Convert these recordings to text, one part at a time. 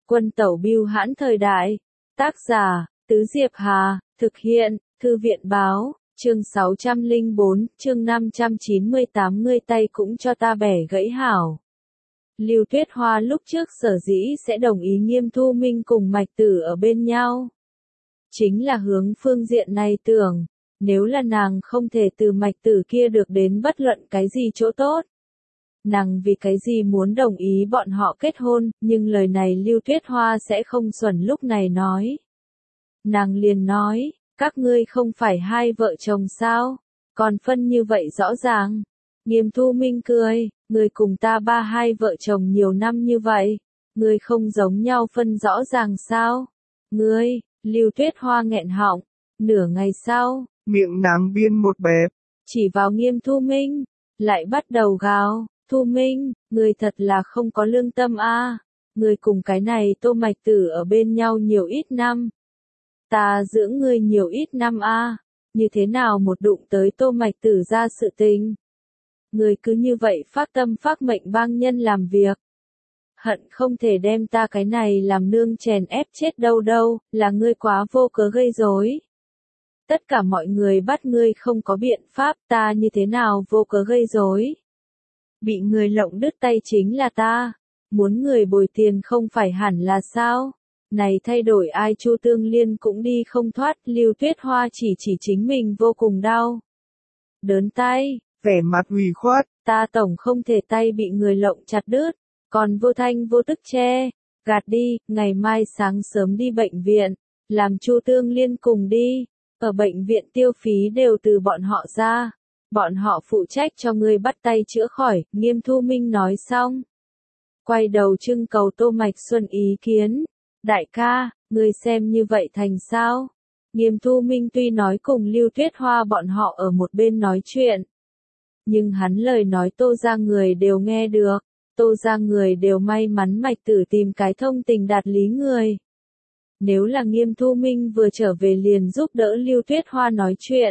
Quân tẩu bưu hãn thời đại. Tác giả, Tứ Diệp Hà, thực hiện, Thư viện báo, chương 604, chương 598 ngươi tay cũng cho ta bẻ gãy hảo. Lưu Tuyết Hoa lúc trước sở dĩ sẽ đồng ý Nghiêm Thu Minh cùng Mạch Tử ở bên nhau. Chính là hướng phương diện này tưởng, nếu là nàng không thể từ Mạch Tử kia được đến bất luận cái gì chỗ tốt. Nàng vì cái gì muốn đồng ý bọn họ kết hôn, nhưng lời này Lưu Tuyết Hoa sẽ không xuẩn lúc này nói. Nàng liền nói, các ngươi không phải hai vợ chồng sao, còn phân như vậy rõ ràng. Nghiêm Thu Minh cười, ngươi cùng ta hai vợ chồng nhiều năm như vậy, ngươi không giống nhau phân rõ ràng sao? Ngươi, Lưu Tuyết Hoa nghẹn họng, nửa ngày sau, miệng nàng biên một bẹp, chỉ vào Nghiêm Thu Minh, lại bắt đầu gào, Thu Minh, ngươi thật là không có lương tâm a, ngươi cùng cái này Tô Mạch Tử ở bên nhau nhiều ít năm. Ta dưỡng ngươi nhiều ít năm a, như thế nào một đụng tới Tô Mạch Tử ra sự tình. Ngươi cứ như vậy phát tâm phát mệnh bang nhân làm việc. Hận không thể đem ta cái này làm nương chèn ép chết đâu, là ngươi quá vô cớ gây rối. Tất cả mọi người bắt ngươi không có biện pháp, ta như thế nào vô cớ gây rối. Bị người lộng đứt tay chính là ta, muốn người bồi tiền không phải hẳn là sao? Này thay đổi ai Chu Tương Liên cũng đi không thoát, Lưu Tuyết Hoa chỉ chính mình vô cùng đau. Đớn tay, vẻ mặt ủy khuất, ta tổng không thể tay bị người lộng chặt đứt, còn vô thanh vô tức che, gạt đi, ngày mai sáng sớm đi bệnh viện, làm Chu Tương Liên cùng đi, ở bệnh viện tiêu phí đều từ bọn họ ra. Bọn họ phụ trách cho ngươi bắt tay chữa khỏi, Nghiêm Thu Minh nói xong. Quay đầu trưng cầu Tô Mạch Xuân ý kiến. Đại ca, ngươi xem như vậy thành sao? Nghiêm Thu Minh tuy nói cùng Lưu Tuyết Hoa bọn họ ở một bên nói chuyện. Nhưng hắn lời nói Tô ra người đều nghe được. Tô ra người đều may mắn Mạch Tử tìm cái thông tình đạt lý người. Nếu là Nghiêm Thu Minh vừa trở về liền giúp đỡ Lưu Tuyết Hoa nói chuyện.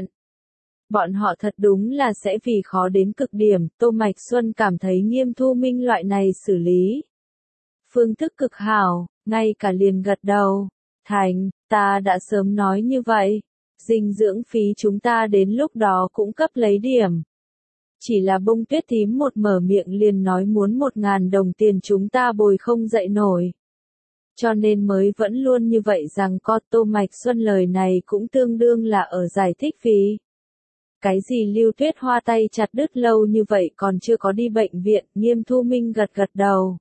Bọn họ thật đúng là sẽ vì khó đến cực điểm, Tô Mạch Xuân cảm thấy Nghiêm Thu Minh loại này xử lý. Phương thức cực hảo, ngay cả liền gật đầu. Thành, ta đã sớm nói như vậy. Dinh dưỡng phí chúng ta đến lúc đó cũng cấp lấy điểm. Chỉ là Bông Tuyết thím một mở miệng liền nói muốn 1.000 đồng tiền chúng ta bồi không dậy nổi. Cho nên mới vẫn luôn như vậy rằng có Tô Mạch Xuân lời này cũng tương đương là ở giải thích phí. Cái gì Lưu Tuyết Hoa tay chặt đứt lâu như vậy còn chưa có đi bệnh viện, Nghiêm Thu Minh gật đầu.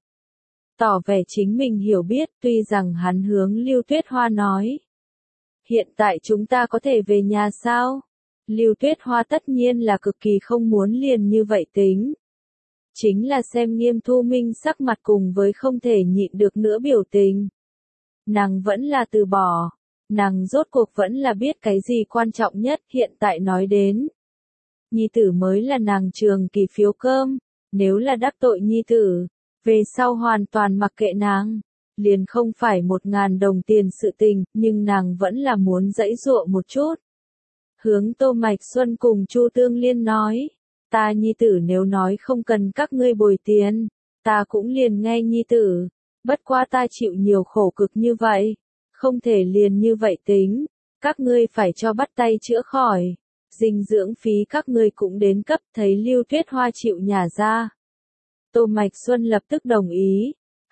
Tỏ vẻ chính mình hiểu biết, tuy rằng hắn hướng Lưu Tuyết Hoa nói. Hiện tại chúng ta có thể về nhà sao? Lưu Tuyết Hoa tất nhiên là cực kỳ không muốn liền như vậy tính. Chính là xem Nghiêm Thu Minh sắc mặt cùng với không thể nhịn được nữa biểu tình. Nàng vẫn là từ bỏ. Nàng rốt cuộc vẫn là biết cái gì quan trọng nhất hiện tại nói đến. Nhi tử mới là nàng trường kỳ phiếu cơm, nếu là đắc tội nhi tử, về sau hoàn toàn mặc kệ nàng, liền không phải 1.000 đồng tiền sự tình, nhưng nàng vẫn là muốn dãy dụa một chút. Hướng Tô Mạch Xuân cùng Chu Tương Liên nói, ta nhi tử nếu nói không cần các ngươi bồi tiền, ta cũng liền nghe nhi tử, bất quá ta chịu nhiều khổ cực như vậy. Không thể liền như vậy tính, các ngươi phải cho bắt tay chữa khỏi, dinh dưỡng phí các ngươi cũng đến cấp, thấy Lưu Tuyết Hoa chịu nhả ra. Tô Mạch Xuân lập tức đồng ý,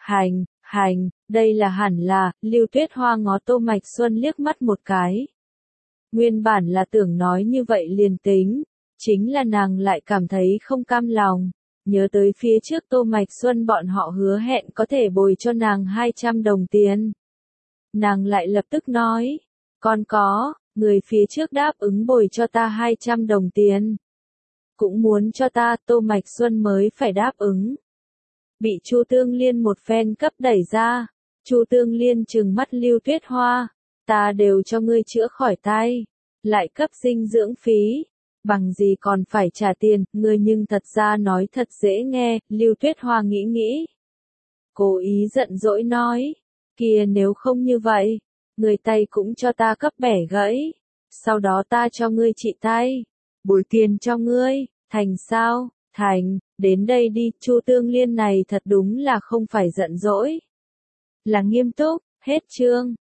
hành, đây là hẳn là, Lưu Tuyết Hoa ngó Tô Mạch Xuân liếc mắt một cái. Nguyên bản là tưởng nói như vậy liền tính, chính là nàng lại cảm thấy không cam lòng, nhớ tới phía trước Tô Mạch Xuân bọn họ hứa hẹn có thể bồi cho nàng 200 đồng tiền. Nàng lại lập tức nói, con có, người phía trước đáp ứng bồi cho ta 200 đồng tiền. Cũng muốn cho ta, Tô Mạch Xuân mới phải đáp ứng. Bị Chu Tương Liên một phen cấp đẩy ra, Chu Tương Liên trừng mắt Lưu Tuyết Hoa, ta đều cho ngươi chữa khỏi tay, lại cấp dinh dưỡng phí, bằng gì còn phải trả tiền, ngươi nhưng thật ra nói thật dễ nghe, Lưu Tuyết Hoa nghĩ. Cố ý giận dỗi nói. Kia nếu không như vậy, người tay cũng cho ta cấp bẻ gãy, sau đó ta cho ngươi trị tay, bồi tiền cho ngươi, thành sao? Thành, đến đây đi, Chu Tương Liên này thật đúng là không phải giận dỗi. là nghiêm túc, hết chương.